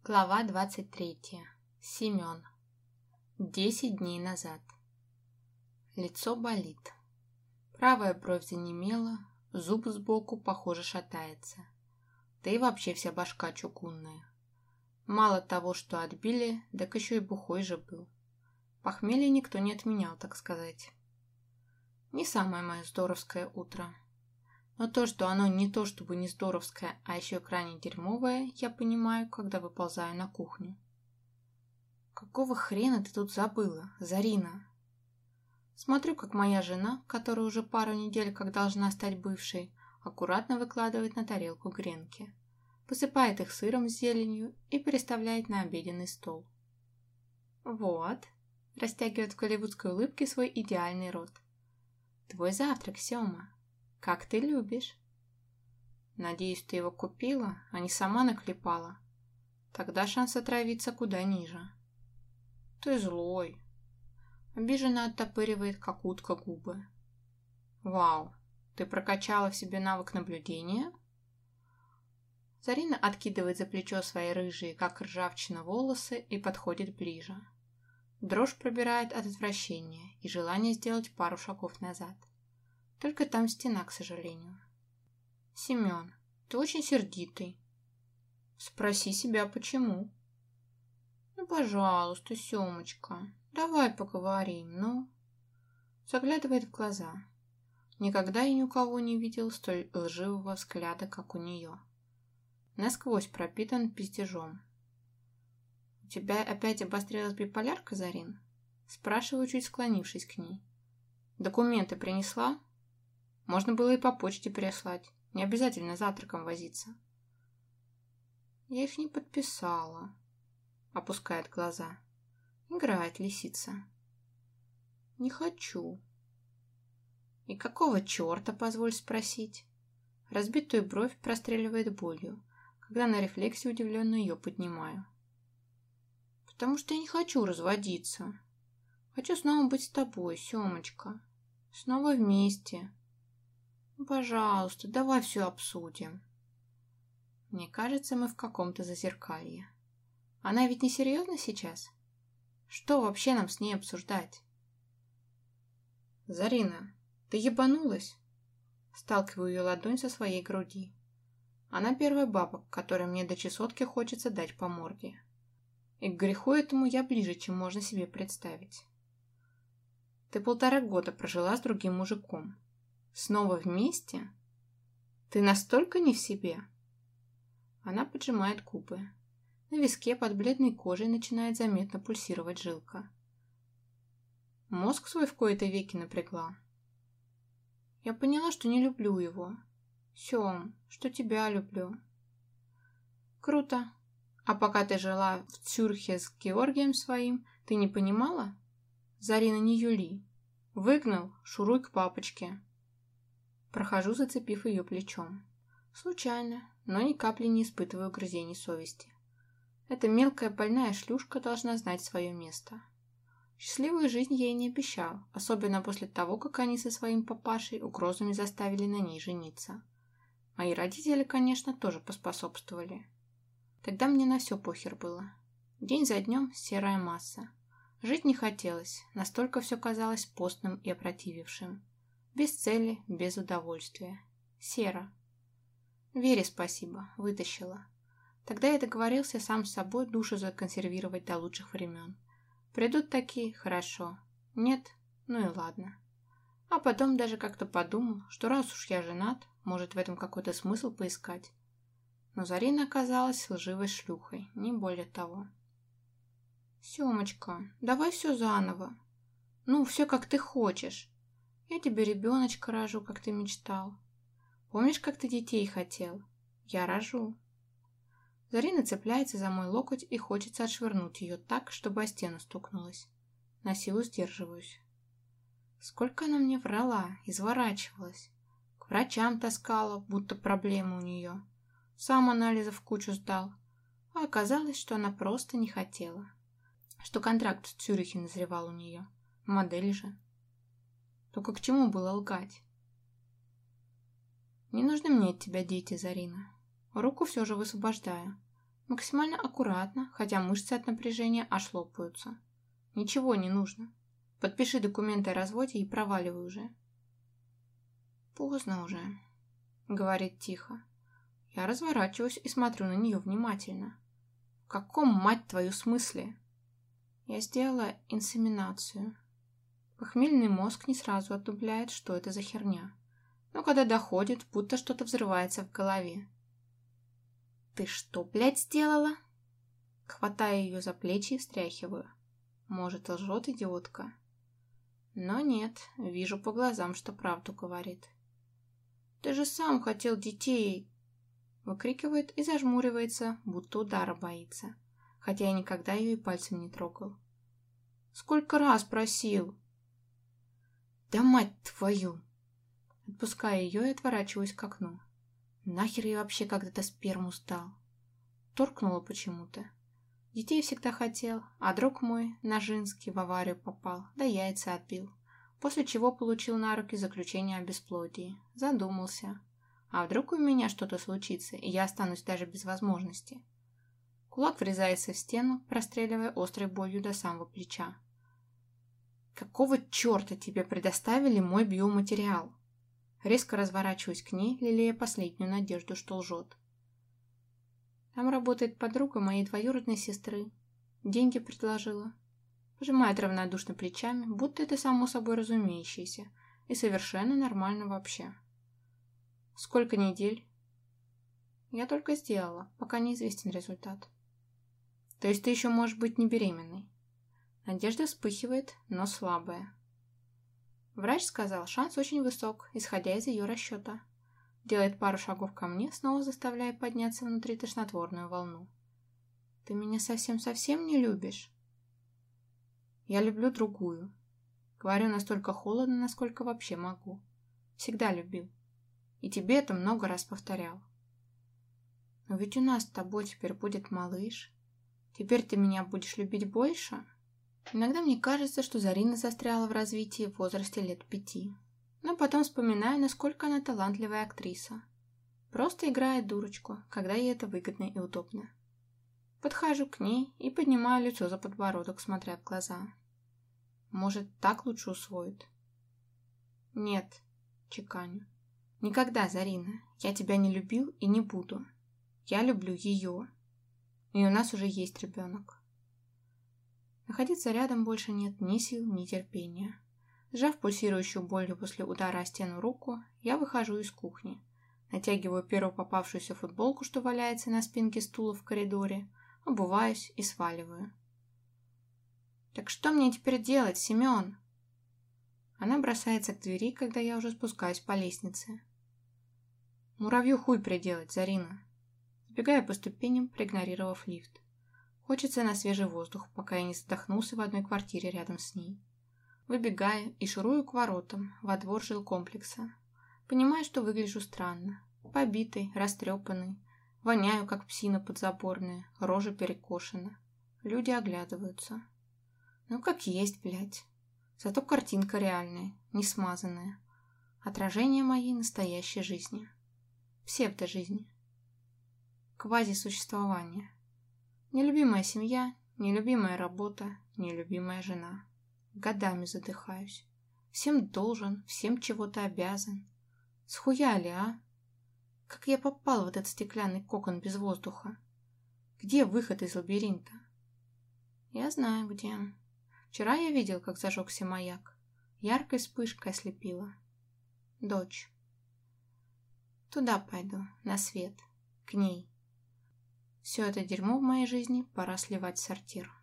Глава 23. Семен. 10 дней назад. Лицо болит. Правая бровь занемела, зуб сбоку, похоже, шатается. Да и вообще вся башка чугунная. Мало того, что отбили, так еще и бухой же был. Похмелье никто не отменял, так сказать. Не самое мое здоровское утро. Но то, что оно не то чтобы не здоровское, а еще и крайне дерьмовое, я понимаю, когда выползаю на кухню. «Какого хрена ты тут забыла, Зарина?» Смотрю, как моя жена, которая уже пару недель как должна стать бывшей, аккуратно выкладывает на тарелку гренки, посыпает их сыром с зеленью и переставляет на обеденный стол. «Вот», – растягивает в голливудской улыбке свой идеальный рот. «Твой завтрак, Сема. Как ты любишь?» «Надеюсь, ты его купила, а не сама наклепала. Тогда шанс отравиться куда ниже». «Ты злой». Обиженно оттопыривает, как утка, губы. «Вау, ты прокачала в себе навык наблюдения?» Зарина откидывает за плечо свои рыжие, как ржавчина, волосы и подходит ближе. Дрожь пробирает от отвращения и желание сделать пару шагов назад. Только там стена, к сожалению. «Семен, ты очень сердитый». «Спроси себя, почему?» «Ну, пожалуйста, Семочка, давай поговорим, ну». Заглядывает в глаза. Никогда я ни у кого не видел столь лживого взгляда, как у нее. Насквозь пропитан пиздежом. «У тебя опять обострилась биполярка, Зарин?» Спрашиваю, чуть склонившись к ней. «Документы принесла? Можно было и по почте переслать. Не обязательно завтраком возиться». «Я их не подписала», — опускает глаза. Играет лисица. «Не хочу». «И какого черта, позволь спросить?» Разбитую бровь простреливает болью, когда на рефлексе удивленно ее поднимаю. «Потому что я не хочу разводиться. Хочу снова быть с тобой, Семочка. Снова вместе. Ну, пожалуйста, давай все обсудим». Мне кажется, мы в каком-то зазеркалье. Она ведь не серьезно сейчас? Что вообще нам с ней обсуждать? «Зарина, ты ебанулась?» Сталкиваю ее ладонь со своей груди. Она первая баба, которой мне до чесотки хочется дать по морде. И к греху этому я ближе, чем можно себе представить. «Ты 1,5 года прожила с другим мужиком. Снова вместе? Ты настолько не в себе?» Она поджимает губы. На виске под бледной кожей начинает заметно пульсировать жилка. Мозг свой в кои-то веки напрягла. Я поняла, что не люблю его. Сем, что тебя люблю. Круто. А пока ты жила в Цюрхе с Георгием своим, ты не понимала? Зарина, не юли. Выгнал, шуруй к папочке. Прохожу, зацепив ее плечом. Случайно, но ни капли не испытываю угрызений совести. Эта мелкая больная шлюшка должна знать свое место. Счастливую жизнь я ей не обещал, особенно после того, как они со своим папашей угрозами заставили на ней жениться. Мои родители, конечно, тоже поспособствовали. Тогда мне на все похер было. День за днем серая масса. Жить не хотелось, настолько все казалось постным и опротивившим. Без цели, без удовольствия. Серо. Вере спасибо, вытащила. Тогда я договорился сам с собой душу законсервировать до лучших времен. Придут такие, хорошо. Нет, ну и ладно. А потом даже как-то подумал, что раз уж я женат, может в этом какой-то смысл поискать. Но Зарина оказалась лживой шлюхой, не более того. «Семочка, давай все заново. Ну, все как ты хочешь. Я тебе ребеночка рожу, как ты мечтал. Помнишь, как ты детей хотел? Я рожу». Зарина цепляется за мой локоть и хочется отшвырнуть ее так, чтобы о стену стукнулась. На силу сдерживаюсь. Сколько она мне врала, изворачивалась. К врачам таскала, будто проблемы у нее. Сам анализов в кучу сдал. А оказалось, что она просто не хотела. Что контракт в Цюрихе назревал у нее. Модель же. Только к чему было лгать? «Не нужны мне от тебя дети, Зарина». Руку все же высвобождаю. Максимально аккуратно, хотя мышцы от напряжения аж лопаются. Ничего не нужно. Подпиши документы о разводе и проваливай уже. Поздно уже, говорит тихо. Я разворачиваюсь и смотрю на нее внимательно. В каком, мать твою, смысле? Я сделала инсеминацию. Похмельный мозг не сразу отдупляет, что это за херня. Но когда доходит, будто что-то взрывается в голове. «Ты что, блядь, сделала?» Хватаю ее за плечи и встряхиваю. Может, лжет идиотка? Но нет, вижу по глазам, что правду говорит. «Ты же сам хотел детей!» Выкрикивает и зажмуривается, будто удара боится. Хотя я никогда ее и пальцем не трогал. «Сколько раз просил!» «Да мать твою!» Отпускаю ее и отворачиваюсь к окну. Нахер я вообще когда-то сперму сдал? Торкнуло почему-то. Детей всегда хотел, а друг мой, Ножинский, в аварию попал, да яйца отбил. После чего получил на руки заключение о бесплодии. Задумался. А вдруг у меня что-то случится, и я останусь даже без возможности? Кулак врезается в стену, простреливая острой болью до самого плеча. «Какого черта тебе предоставили мой биоматериал?» Резко разворачиваюсь к ней, лелея последнюю надежду, что лжет. Там работает подруга моей двоюродной сестры. Деньги предложила. Пожимает равнодушно плечами, будто это само собой разумеющееся. И совершенно нормально вообще. Сколько недель? Я только сделала, пока неизвестен результат. То есть ты еще можешь быть не беременной? Надежда вспыхивает, но слабая. Врач сказал, шанс очень высок, исходя из ее расчета. Делает пару шагов ко мне, снова заставляя подняться внутри тошнотворную волну. Ты меня совсем-совсем не любишь? Я люблю другую. Говорю настолько холодно, насколько вообще могу. Всегда любил. И тебе это много раз повторял. Но ведь у нас с тобой теперь будет малыш. Теперь ты меня будешь любить больше? Иногда мне кажется, что Зарина застряла в развитии в возрасте лет 5. Но потом вспоминаю, насколько она талантливая актриса. Просто играет дурочку, когда ей это выгодно и удобно. Подхожу к ней и поднимаю лицо за подбородок, смотря в глаза. Может, так лучше усвоит? Нет, чеканю. Никогда, Зарина, я тебя не любил и не буду. Я люблю ее. И у нас уже есть ребенок. Находиться рядом больше нет ни сил, ни терпения. Сжав пульсирующую болью после удара о стену руку, я выхожу из кухни. Натягиваю первую попавшуюся футболку, что валяется на спинке стула в коридоре, обуваюсь и сваливаю. «Так что мне теперь делать, Семен?» Она бросается к двери, когда я уже спускаюсь по лестнице. «Муравью хуй приделать, Зарина!» Сбегаю по ступеням, проигнорировав лифт. Хочется на свежий воздух, пока я не задохнулся в одной квартире рядом с ней. Выбегаю и шурую к воротам, во двор жилкомплекса. Понимаю, что выгляжу странно. Побитый, растрепанный. Воняю, как псина подзаборная, рожа перекошена. Люди оглядываются. Ну, как есть, блядь. Зато картинка реальная, не смазанная. Отражение моей настоящей жизни. Псевдожизни. Квазисуществование. Нелюбимая семья, нелюбимая работа, нелюбимая жена. Годами задыхаюсь. Всем должен, всем чего-то обязан. Схуя ли, а? Как я попал в этот стеклянный кокон без воздуха? Где выход из лабиринта? Я знаю, где. Вчера я видел, как зажегся маяк. Яркой вспышкой ослепила. Дочь. Туда пойду, на свет, к ней. Все это дерьмо в моей жизни пора сливать в сортир.